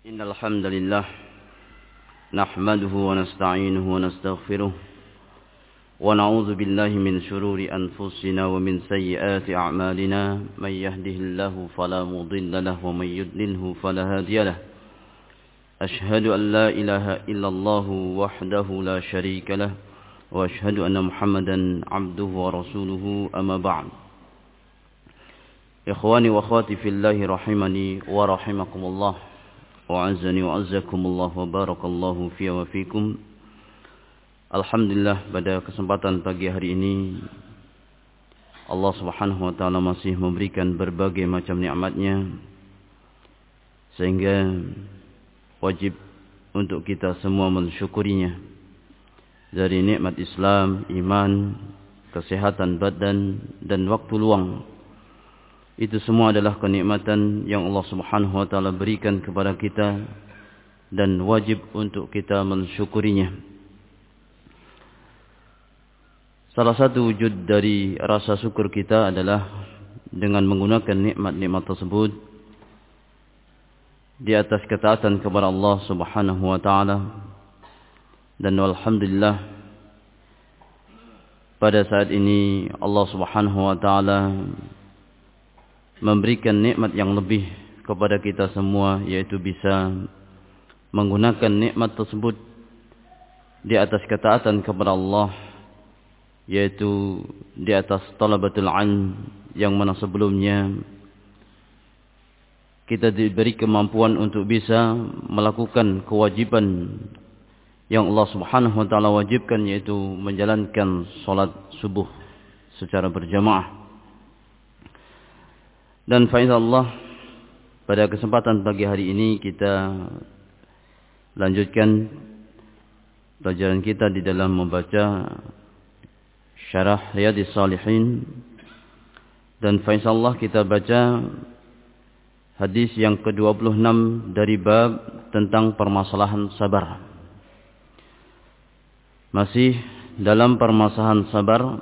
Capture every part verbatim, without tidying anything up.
إن الحمد لله نحمده ونستعينه ونستغفره ونعوذ بالله من شرور أنفسنا ومن سيئات أعمالنا من يهده الله فلا مضل له ومن يضلله فلا هادي له أشهد أن لا إله إلا الله وحده لا شريك له وأشهد أن محمدا عبده ورسوله أما بعد إخواني وأخواتي في الله رحمني ورحمكم الله wa'azzani wa'azzakumullah wa barakallahu fiya wa fikum. Alhamdulillah, pada kesempatan pagi hari ini Allah subhanahu wa ta'ala masih memberikan berbagai macam nikmatnya, sehingga wajib untuk kita semua mensyukurinya. Dari nikmat Islam, iman, kesehatan badan dan waktu luang, itu semua adalah kenikmatan yang Allah subhanahu wa ta'ala berikan kepada kita dan wajib untuk kita mensyukurinya. Salah satu wujud dari rasa syukur kita adalah dengan menggunakan nikmat-nikmat tersebut di atas ketaatan kepada Allah subhanahu wa ta'ala. Dan alhamdulillah, pada saat ini Allah subhanahu wa ta'ala memberikan nikmat yang lebih kepada kita semua, yaitu bisa menggunakan nikmat tersebut di atas ketaatan kepada Allah, yaitu di atas talabatul ilm, yang mana sebelumnya kita diberi kemampuan untuk bisa melakukan kewajiban yang Allah subhanahu wa ta'ala wajibkan, yaitu menjalankan salat subuh secara berjamaah. Dan fa'idhallah, pada kesempatan pagi hari ini kita lanjutkan pelajaran kita di dalam membaca syarah Riyadhis Shalihin. Dan fa'idhallah kita baca hadis yang ke dua puluh enam dari bab tentang permasalahan sabar. Masih dalam permasalahan sabar,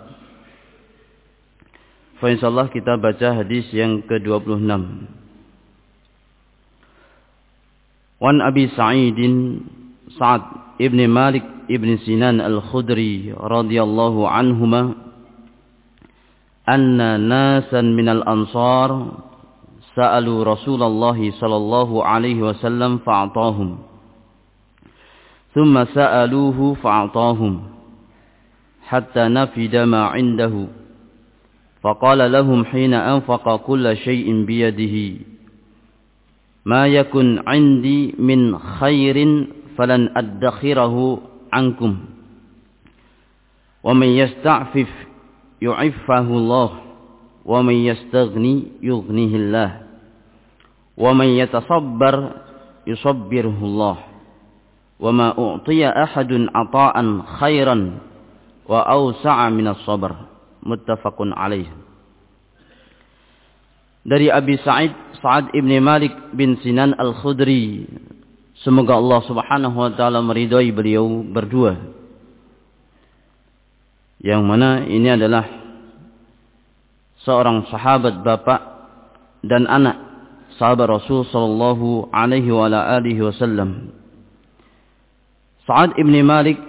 insyaallah kita baca hadis yang ke dua puluh enam. Wan Abi Sa'id Sa'ad ibn Malik ibn Sinan al-Khudri radhiyallahu anhuma anna nasan minal ansar sa'alu Rasulullah sallallahu alaihi wasallam fa'atahum thumma sa'aluhu fa'atahum hatta nafida ma 'indahu. فقال لهم حين أنفق كل شيء بيده ما يكن عندي من خير فلن أدخره عنكم ومن يستعفف يعفه الله ومن يستغني يغنيه الله ومن يتصبر يصبره الله وما أعطي أحد عطاء خيرا وأوسع من الصبر. Muttafaqun alaih. Dari Abi Sa'id Sa'ad ibn Malik bin Sinan al-Khudri, semoga Allah subhanahu wa ta'ala meridhai beliau berdua, yang mana ini adalah seorang sahabat bapak dan anak sahabat Rasul sallallahu alaihi wa ala alihi wasallam. Sa'ad ibn Malik,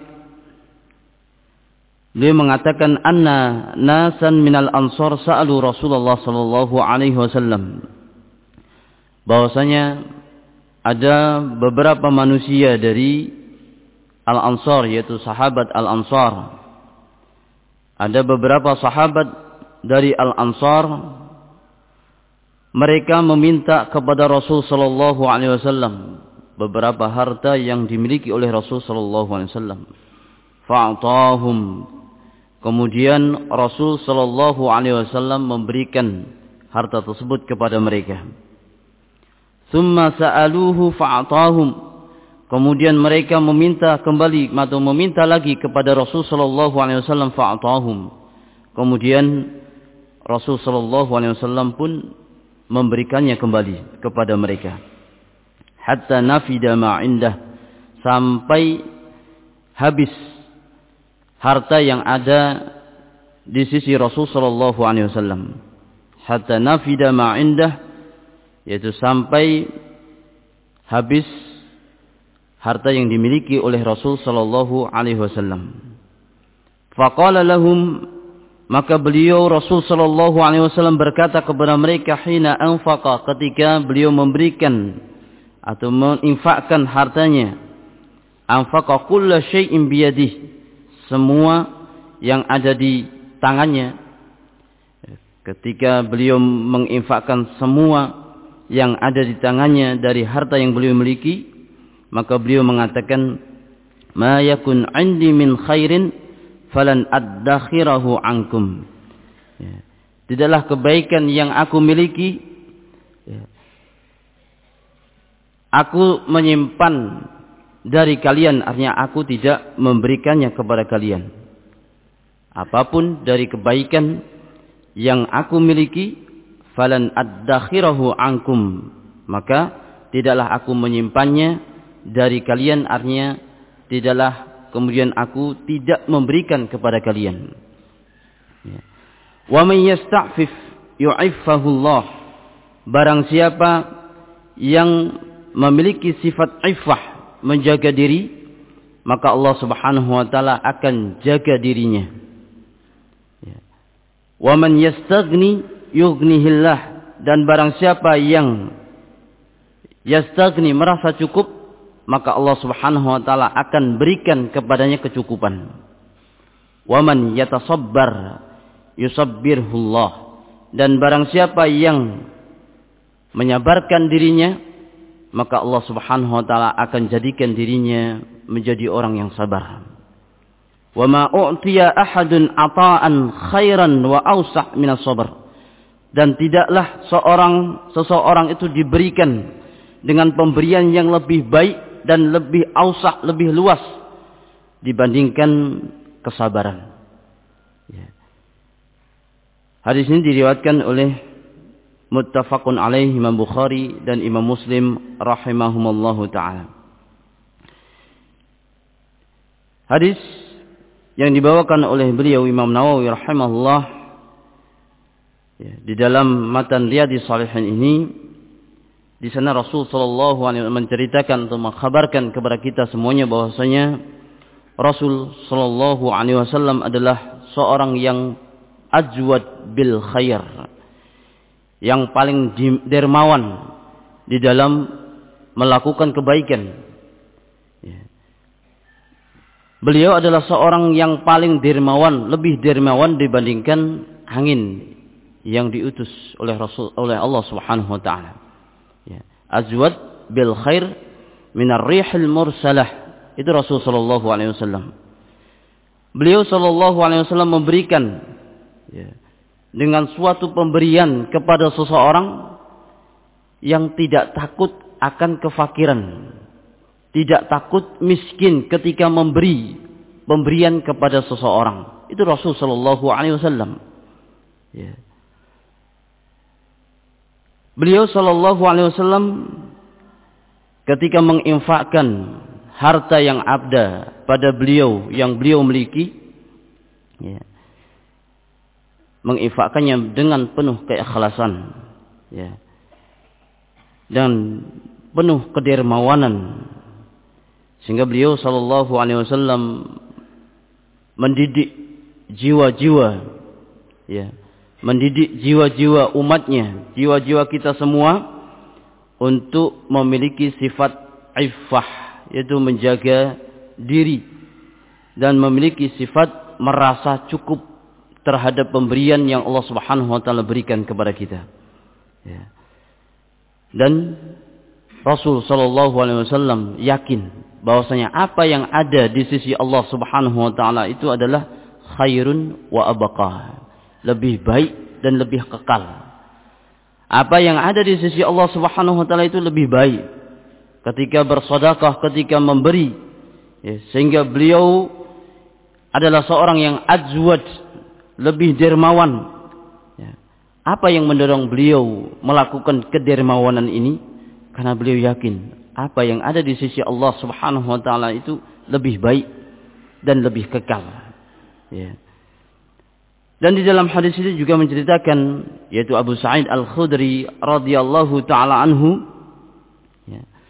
beliau mengatakan anna nasan minal ansar sa'alu Rasulullah sallallahu alaihi wasallam, bahwasanya ada beberapa manusia dari Al-Ansar, yaitu sahabat Al-Ansar. Ada beberapa sahabat dari Al-Ansar, mereka meminta kepada Rasul sallallahu alaihi wasallam beberapa harta yang dimiliki oleh Rasul sallallahu alaihi wasallam. Fa'atahum, kemudian Rasul sallallahu alaihi wasallam memberikan harta tersebut kepada mereka. Tsumma sa'aluhu fa'atahum, kemudian mereka meminta kembali atau meminta lagi kepada Rasul sallallahu alaihi wasallam, fa'atahum, kemudian Rasul sallallahu alaihi wasallam pun memberikannya kembali kepada mereka. Hatta nafida ma 'indah, sampai habis harta yang ada di sisi Rasul sallallahu alaihi wasallam. Hatta nafida ma 'indah, yaitu sampai habis harta yang dimiliki oleh Rasul sallallahu alaihi wasallam. Faqala lahum, maka beliau Rasul sallallahu alaihi wasallam berkata kepada mereka hina anfaqa, ketika beliau memberikan atau menginfakkan hartanya, anfaqa kulla syai'in biyadihi, semua yang ada di tangannya. Ketika beliau menginfakkan semua yang ada di tangannya dari harta yang beliau miliki, maka beliau mengatakan, ma yakun 'indi min khairin falan addakhirahu ankum. Ya. Tidaklah kebaikan yang aku miliki, ya, aku menyimpan dari kalian, artinya aku tidak memberikannya kepada kalian. Apapun dari kebaikan yang aku miliki, falan addakhirahu ankum, maka tidaklah aku menyimpannya dari kalian, artinya tidaklah kemudian aku tidak memberikan kepada kalian. Ya. Wa man yasta'fif yu'iffahu Allah. Barang siapa yang memiliki sifat iffah, menjaga diri, maka Allah Subhanahu wa taala akan jaga dirinya. Ya. Wa man yastaghni yughnihillah. Dan barang siapa yang yastaghni, merasa cukup, maka Allah Subhanahu wa taala akan berikan kepadanya kecukupan. Wa man yatasabbar yusabbirhullah. Dan barang siapa yang menyabarkan dirinya, maka Allah Subhanahu wa taala akan jadikan dirinya menjadi orang yang sabar. Wa ma u'tiya ahadun ata'an khairan wa awsa' minas sabr. Dan tidaklah seorang seseorang itu diberikan dengan pemberian yang lebih baik dan lebih awsa', lebih luas dibandingkan kesabaran. Ya. Hadis ini diriwayatkan oleh muttafaqun alaih Imam Bukhari dan Imam Muslim rahimahumallahu ta'ala. Hadis yang dibawakan oleh beliau Imam Nawawi rahimahullah, ya, di dalam matan Riyadhis Shalihin ini, di sana Rasul sallallahu alaihi wasallam menceritakan atau mengkhabarkan kepada kita semuanya bahwasanya Rasul sallallahu alaihi wasallam adalah seorang yang ajwad bil khair, yang paling dermawan di dalam melakukan kebaikan. Ya. Beliau adalah seorang yang paling dermawan, lebih dermawan dibandingkan angin yang diutus oleh Rasul, oleh Allah Subhanahu wa taala. Ya. Azwad bil khair minar rihil mursalah. Itu Rasul sallallahu alaihi wasallam. Beliau sallallahu alaihi wasallam memberikan, ya, dengan suatu pemberian kepada seseorang yang tidak takut akan kefakiran, tidak takut miskin ketika memberi pemberian kepada seseorang. Itu Rasul sallallahu alaihi wasallam. Ya. Beliau sallallahu alaihi wasallam ketika menginfakkan harta yang ada pada beliau, yang beliau miliki, ya, menginfakkannya dengan penuh keikhlasan, ya, dan penuh kedermawanan, sehingga beliau sallallahu alaihi wasallam mendidik jiwa-jiwa, ya, mendidik jiwa-jiwa umatnya, jiwa-jiwa kita semua untuk memiliki sifat iffah, yaitu menjaga diri dan memiliki sifat merasa cukup terhadap pemberian yang Allah Subhanahu wa taala berikan kepada kita. Ya. Dan Rasul sallallahu alaihi wasallam yakin bahwasanya apa yang ada di sisi Allah Subhanahu wa taala itu adalah khairun wa abqa, lebih baik dan lebih kekal. Apa yang ada di sisi Allah Subhanahu wa taala itu lebih baik ketika bersedekah, ketika memberi, ya, sehingga beliau adalah seorang yang ajwad, lebih dermawan. Ya. Apa yang mendorong beliau melakukan kedermawanan ini? Karena beliau yakin apa yang ada di sisi Allah Subhanahu wa taala itu lebih baik dan lebih kekal. Ya. Dan di dalam hadis ini juga menceritakan, yaitu Abu Sa'id Al-Khudri radhiyallahu taala anhu, ya,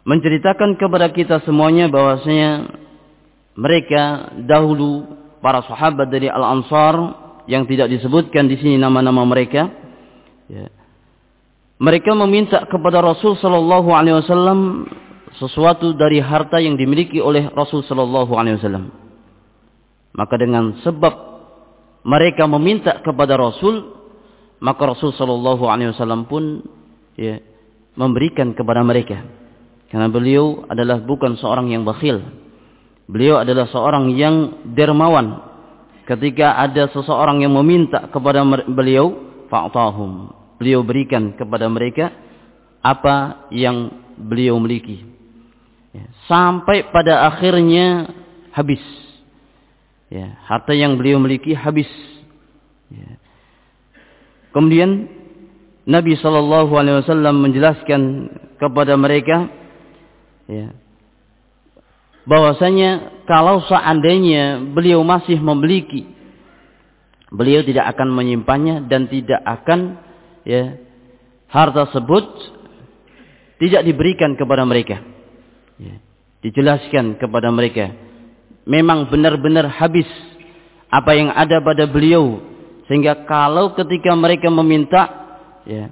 menceritakan kepada kita semuanya bahwasanya mereka dahulu para sahabat dari Al-Ansar yang tidak disebutkan di sini nama-nama mereka, ya, mereka meminta kepada Rasul sallallahu alaihi wasallam sesuatu dari harta yang dimiliki oleh Rasul sallallahu alaihi wasallam. Maka dengan sebab mereka meminta kepada Rasul, maka Rasul sallallahu alaihi wasallam pun ya, memberikan kepada mereka. Karena beliau adalah bukan seorang yang bakhil. Beliau adalah seorang yang dermawan. Ketika ada seseorang yang meminta kepada beliau, fa'tahum, beliau berikan kepada mereka apa yang beliau miliki. Ya, sampai pada akhirnya habis. Ya, harta yang beliau miliki habis. Ya. Kemudian Nabi sallallahu alaihi wasallam menjelaskan kepada mereka, ya, bahwasanya kalau seandainya beliau masih memiliki, beliau tidak akan menyimpannya dan tidak akan, ya, harta tersebut tidak diberikan kepada mereka. Ya, dijelaskan kepada mereka, memang benar-benar habis apa yang ada pada beliau, sehingga kalau ketika mereka meminta, ya,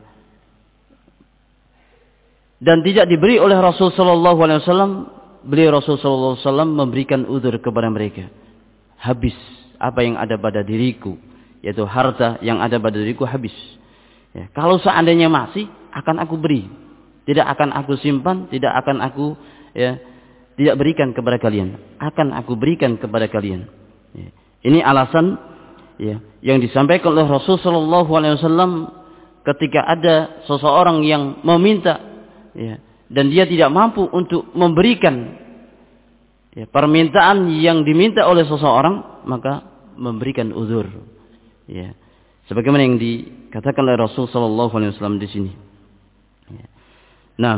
dan tidak diberi oleh Rasul sallallahu alaihi wasallam, beliau Rasul sallallahu alaihi wasallam memberikan uzur kepada mereka. Habis apa yang ada pada diriku, yaitu harta yang ada pada diriku habis. Ya, kalau seandainya masih, akan aku beri. Tidak akan aku simpan, tidak akan aku, ya, tidak berikan kepada kalian. Akan aku berikan kepada kalian. Ya, ini alasan, ya, yang disampaikan oleh Rasul sallallahu alaihi wasallam ketika ada seseorang yang meminta, ya, dan dia tidak mampu untuk memberikan, ya, permintaan yang diminta oleh seseorang, maka memberikan uzur. Ya, sebagaimana yang dikatakan oleh Rasul sallallahu alaihi wasallam di sini. Ya. Nah,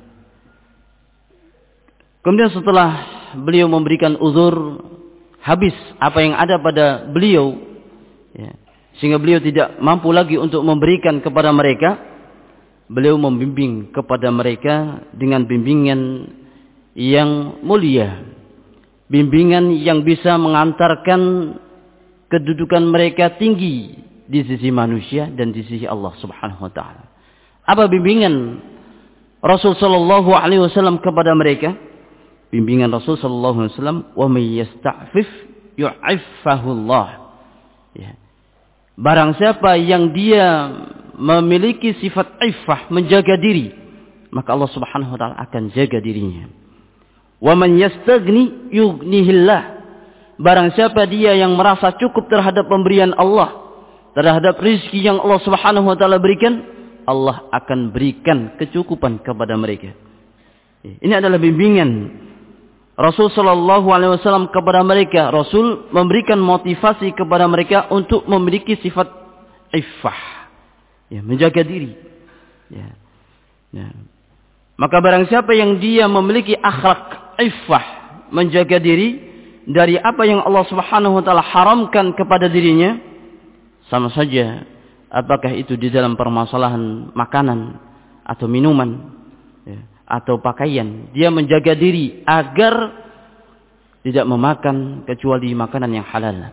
kemudian setelah beliau memberikan uzur, habis apa yang ada pada beliau, ya, sehingga beliau tidak mampu lagi untuk memberikan kepada mereka, beliau membimbing kepada mereka dengan bimbingan yang mulia, bimbingan yang bisa mengantarkan kedudukan mereka tinggi di sisi manusia dan di sisi Allah Subhanahu wa taala. Apa bimbingan Rasul sallallahu alaihi wasallam kepada mereka? Bimbingan Rasul sallallahu alaihi wasallam, wa may yasta'fif yu'iffahu Allah. Ya. Barang siapa yang dia memiliki sifat iffah, menjaga diri, maka Allah Subhanahu wa taala akan jaga dirinya. Wa man yastaghni yughnihillah. Barang siapa dia yang merasa cukup terhadap pemberian Allah, terhadap rezeki yang Allah Subhanahu wa taala berikan, Allah akan berikan kecukupan kepada mereka. Ini adalah bimbingan Rasul sallallahu alaihi wasallam kepada mereka. Rasul memberikan motivasi kepada mereka untuk memiliki sifat iffah, ya, menjaga diri. Ya. Ya. Maka barang siapa yang dia memiliki akhlak iffah, menjaga diri dari apa yang Allah Subhanahu wa taala haramkan kepada dirinya, sama saja apakah itu di dalam permasalahan makanan atau minuman, ya, atau pakaian, dia menjaga diri agar tidak memakan kecuali makanan yang halal.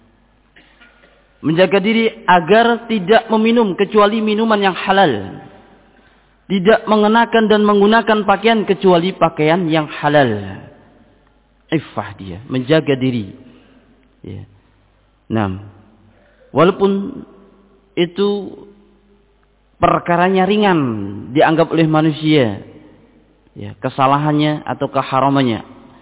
Menjaga diri agar tidak meminum kecuali minuman yang halal. Tidak mengenakan dan menggunakan pakaian kecuali pakaian yang halal. Iffah dia, menjaga diri. Ya. Nah, walaupun itu perkaranya ringan dianggap oleh manusia, ya, kesalahannya atau keharamannya,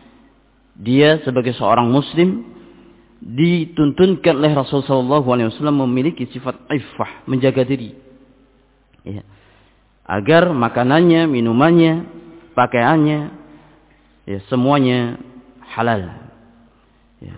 dia sebagai seorang muslim dituntunkan oleh Rasulullah sallallahu alaihi wasallam memiliki sifat iffah, menjaga diri, ya, agar makanannya, minumannya, pakaiannya, ya, semuanya halal. Ya.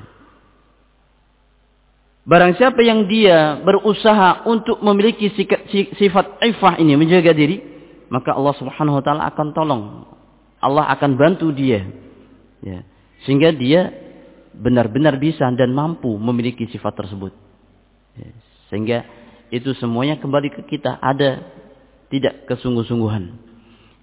Barang siapa yang dia berusaha untuk memiliki sifat iffah ini, menjaga diri, maka Allah Subhanahu wa taala akan tolong. Allah akan bantu dia. Ya. Sehingga dia benar-benar bisa dan mampu memiliki sifat tersebut. Ya. Sehingga itu semuanya kembali ke kita, ada tidak kesungguh-sungguhan.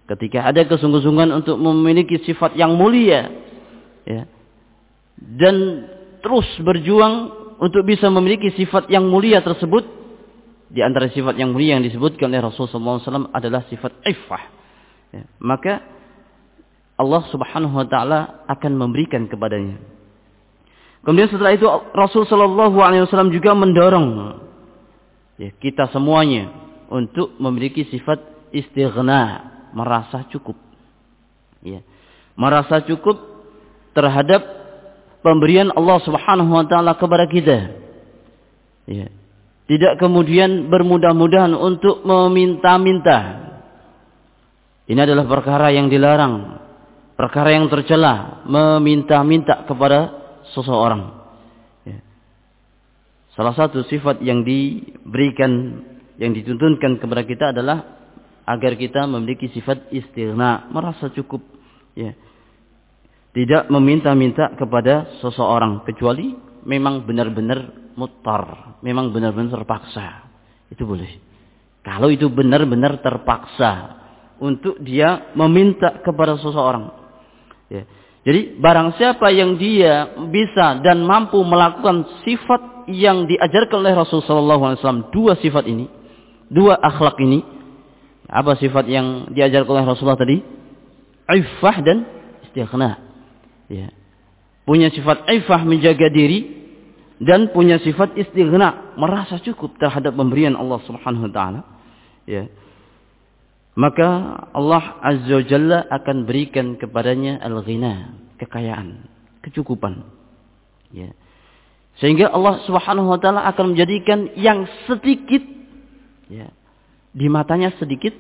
ketika ada kesungguh-sungguhan untuk memiliki sifat yang mulia, ya, dan terus berjuang untuk bisa memiliki sifat yang mulia tersebut, di antara sifat yang mulia yang disebutkan oleh Rasulullah shallallahu alaihi wasallam adalah sifat iffah, ya, maka Allah Subhanahu wa taala akan memberikan kepadanya. Kemudian setelah itu Rasul sallallahu alaihi wasallam juga mendorong, ya, kita semuanya untuk memiliki sifat istighna, merasa cukup. Ya. Merasa cukup terhadap pemberian Allah Subhanahu wa taala kepada kita. Ya. Tidak kemudian bermudah-mudahan untuk meminta-minta. Ini adalah perkara yang dilarang, perkara yang tercela, meminta-minta kepada seseorang. Ya. Salah satu sifat yang diberikan, yang dituntunkan kepada kita adalah agar kita memiliki sifat istighna, merasa cukup. Ya. Tidak meminta-minta kepada seseorang kecuali memang benar-benar muttar, memang benar-benar terpaksa. Itu boleh. Kalau itu benar-benar terpaksa untuk dia meminta kepada seseorang. Ya. Jadi barang siapa yang dia bisa dan mampu melakukan sifat yang diajarkan oleh Rasulullah shallallahu alaihi wasallam, dua sifat ini, dua akhlak ini, apa sifat yang diajarkan oleh Rasulullah tadi? Iffah dan istighna. Ya. Punya sifat iffah, menjaga diri, dan punya sifat istighna, merasa cukup terhadap pemberian Allah Subhanahu wa taala. Ya. Maka Allah Azza wa Jalla akan berikan kepadanya al-ghina, kekayaan, kecukupan. Ya. Sehingga Allah Subhanahu wa taala akan menjadikan yang sedikit, ya, di matanya sedikit,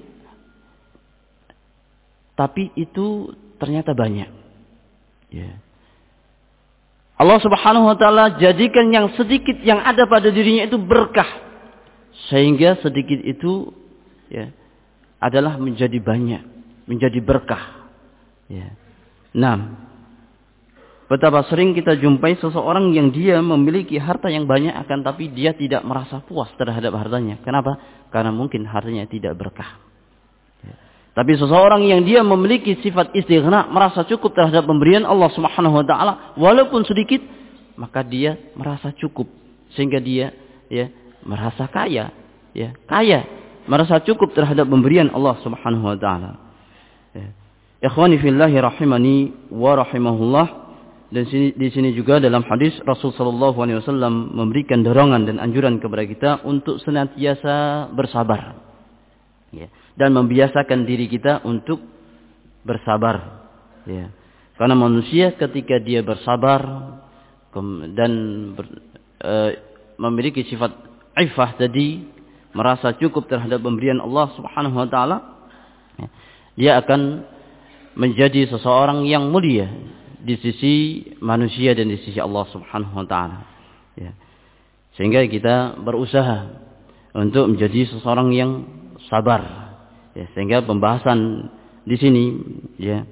tapi itu ternyata banyak. Ya. Allah Subhanahu wa taala jadikan yang sedikit yang ada pada dirinya itu berkah, sehingga sedikit itu, ya, adalah menjadi banyak, menjadi berkah. Ya. Nah, betapa sering kita jumpai seseorang yang dia memiliki harta yang banyak, akan tapi dia tidak merasa puas terhadap hartanya. Kenapa? Karena mungkin hartanya tidak berkah. Ya. Tapi seseorang yang dia memiliki sifat istighna, merasa cukup terhadap pemberian Allah Subhanahu wa taala walaupun sedikit, maka dia merasa cukup sehingga dia, ya, merasa kaya, ya, kaya. Merasa cukup terhadap pemberian Allah Subhanahu wa taala. Ya. Ikhwani fillahi rahimani wa rahimahullah. Dan sini, di sini juga dalam hadis Rasul sallallahu alaihi wasallam memberikan dorongan dan anjuran kepada kita untuk senantiasa bersabar. Ya. Dan membiasakan diri kita untuk bersabar. Ya. Karena manusia ketika dia bersabar dan ber, e, memiliki sifat iffah tadi, merasa cukup terhadap pemberian Allah Subhanahu wa taala, dia akan menjadi seseorang yang mulia di sisi manusia dan di sisi Allah Subhanahu wa taala. Ya. Sehingga kita berusaha untuk menjadi seseorang yang sabar. Ya, sehingga pembahasan di sini, ya,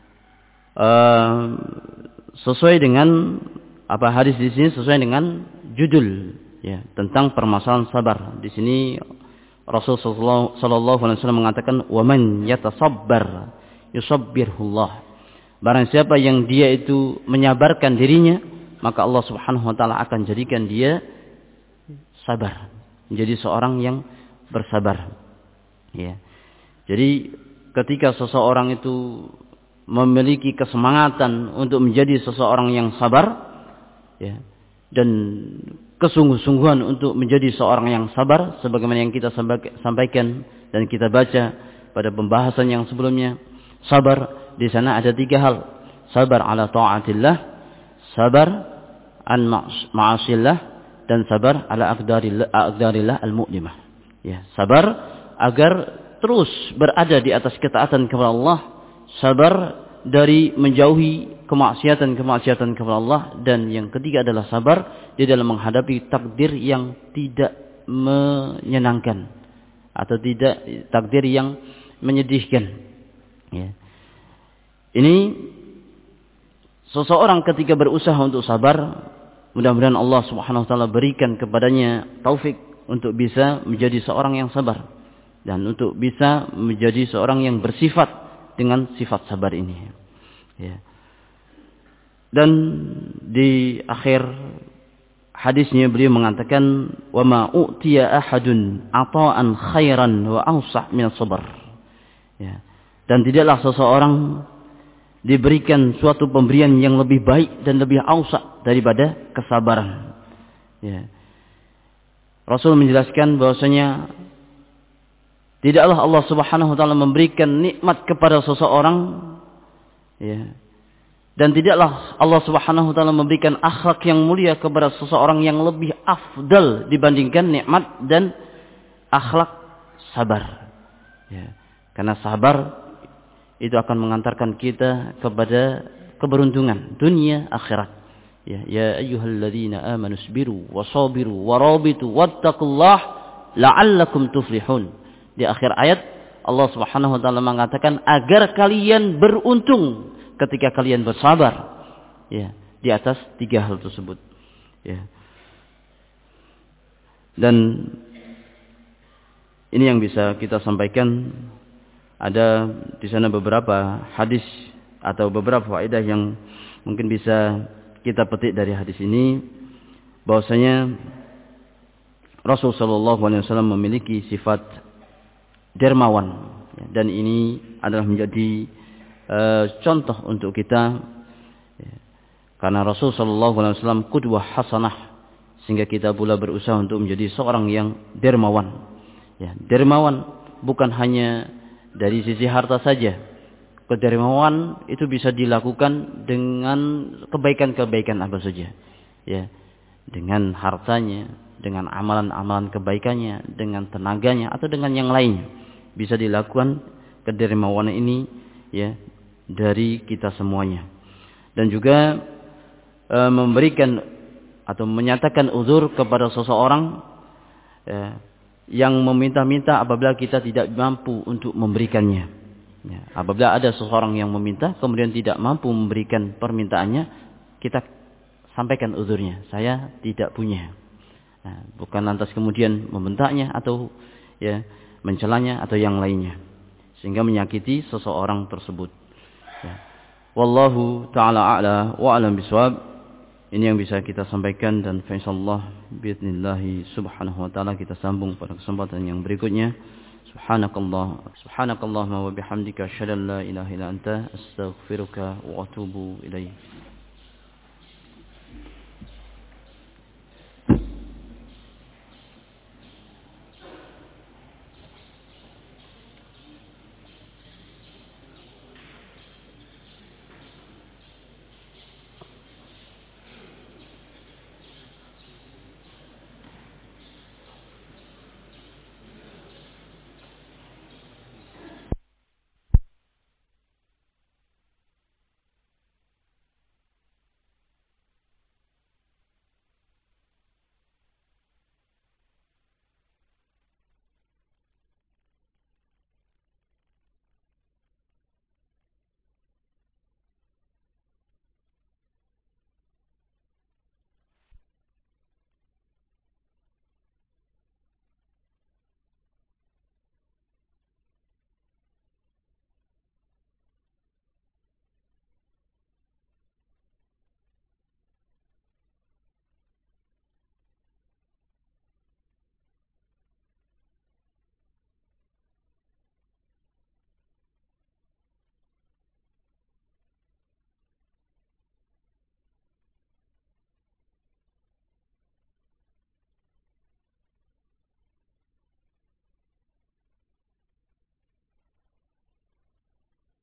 uh, sesuai dengan apa hadis di sini sesuai dengan judul, ya, tentang permasalahan sabar. Di sini Rasulullah sallallahu alaihi wasallam mengatakan, "Wa man yatasabbar yusabbirhullah." Barang siapa yang dia itu menyabarkan dirinya, maka Allah Subhanahu wa taala akan jadikan dia sabar, menjadi seorang yang bersabar. Ya. Jadi ketika seseorang itu memiliki kesemangatan untuk menjadi seseorang yang sabar, ya, dan kesungguh-sungguhan untuk menjadi seorang yang sabar, sebagaimana yang kita sampaikan dan kita baca pada pembahasan yang sebelumnya, sabar di sana ada tiga hal: sabar ala taatillah, sabar an ma'asillah, dan sabar ala aqdarillah, aqdarillah al-mu'limah. Ya, sabar agar terus berada di atas ketaatan kepada Allah, sabar dari menjauhi kemaksiatan-kemaksiatan kepada Allah, dan yang ketiga adalah sabar di dalam menghadapi takdir yang tidak menyenangkan atau tidak takdir yang menyedihkan. Ya. Ini seseorang ketika berusaha untuk sabar, mudah-mudahan Allah Subhanahu wa taala berikan kepadanya taufik untuk bisa menjadi seorang yang sabar dan untuk bisa menjadi seorang yang bersifat dengan sifat sabar ini. Ya. Dan di akhir hadisnya beliau mengatakan, wa ma u'tiya ahadun ata'an khairan wa awsa' min as-sabr. Ya. Dan tidaklah seseorang diberikan suatu pemberian yang lebih baik dan lebih awsa' daripada kesabaran. Ya. Rasul menjelaskan bahwasanya tidaklah Allah Subhanahu wa taala memberikan nikmat kepada seseorang, ya, dan tidaklah Allah Subhanahu wa taala memberikan akhlak yang mulia kepada seseorang yang lebih afdal dibandingkan nikmat dan akhlak sabar. Ya. Karena sabar itu akan mengantarkan kita kepada keberuntungan dunia akhirat. Ya, ya ayyuhalladzina amanu sabiru wasabiru warabitu wattaqullah la'allakum tuflihun. Di akhir ayat Allah Subhanahu wa taala mengatakan agar kalian beruntung ketika kalian bersabar. Ya, di atas tiga hal tersebut. Ya. Dan ini yang bisa kita sampaikan. Ada di sana beberapa hadis atau beberapa faedah yang mungkin bisa kita petik dari hadis ini, bahwasanya Rasul sallallahu alaihi wasallam memiliki sifat dermawan, dan ini adalah menjadi uh, contoh untuk kita, ya, karena Rasul sallallahu alaihi wasallam qudwah hasanah, sehingga kita pula berusaha untuk menjadi seorang yang dermawan. Ya, dermawan bukan hanya dari sisi harta saja. Kedermawan itu bisa dilakukan dengan kebaikan-kebaikan apa saja. Ya, dengan hartanya, dengan amalan-amalan kebaikannya, dengan tenaganya atau dengan yang lainnya. Bisa dilakukan kedermawanan ini, ya, dari kita semuanya. Dan juga e, memberikan atau menyatakan uzur kepada seseorang, ya, yang meminta-minta apabila kita tidak mampu untuk memberikannya. Ya, apabila ada seseorang yang meminta kemudian tidak mampu memberikan permintaannya, kita sampaikan uzurnya, saya tidak punya. Nah, bukan lantas kemudian membentaknya atau, ya, mencelanya atau yang lainnya, sehingga menyakiti seseorang tersebut. Ya. Wallahu ta'ala a'la wa a'lam bishawab. Ini yang bisa kita sampaikan, dan insyaallah biidznillah subhanahu wa ta'ala kita sambung pada kesempatan yang berikutnya. Subhanakallah subhanakallahumma wa bihamdika asyhadu an la ilaha illa anta astaghfiruka wa atubu ilaik.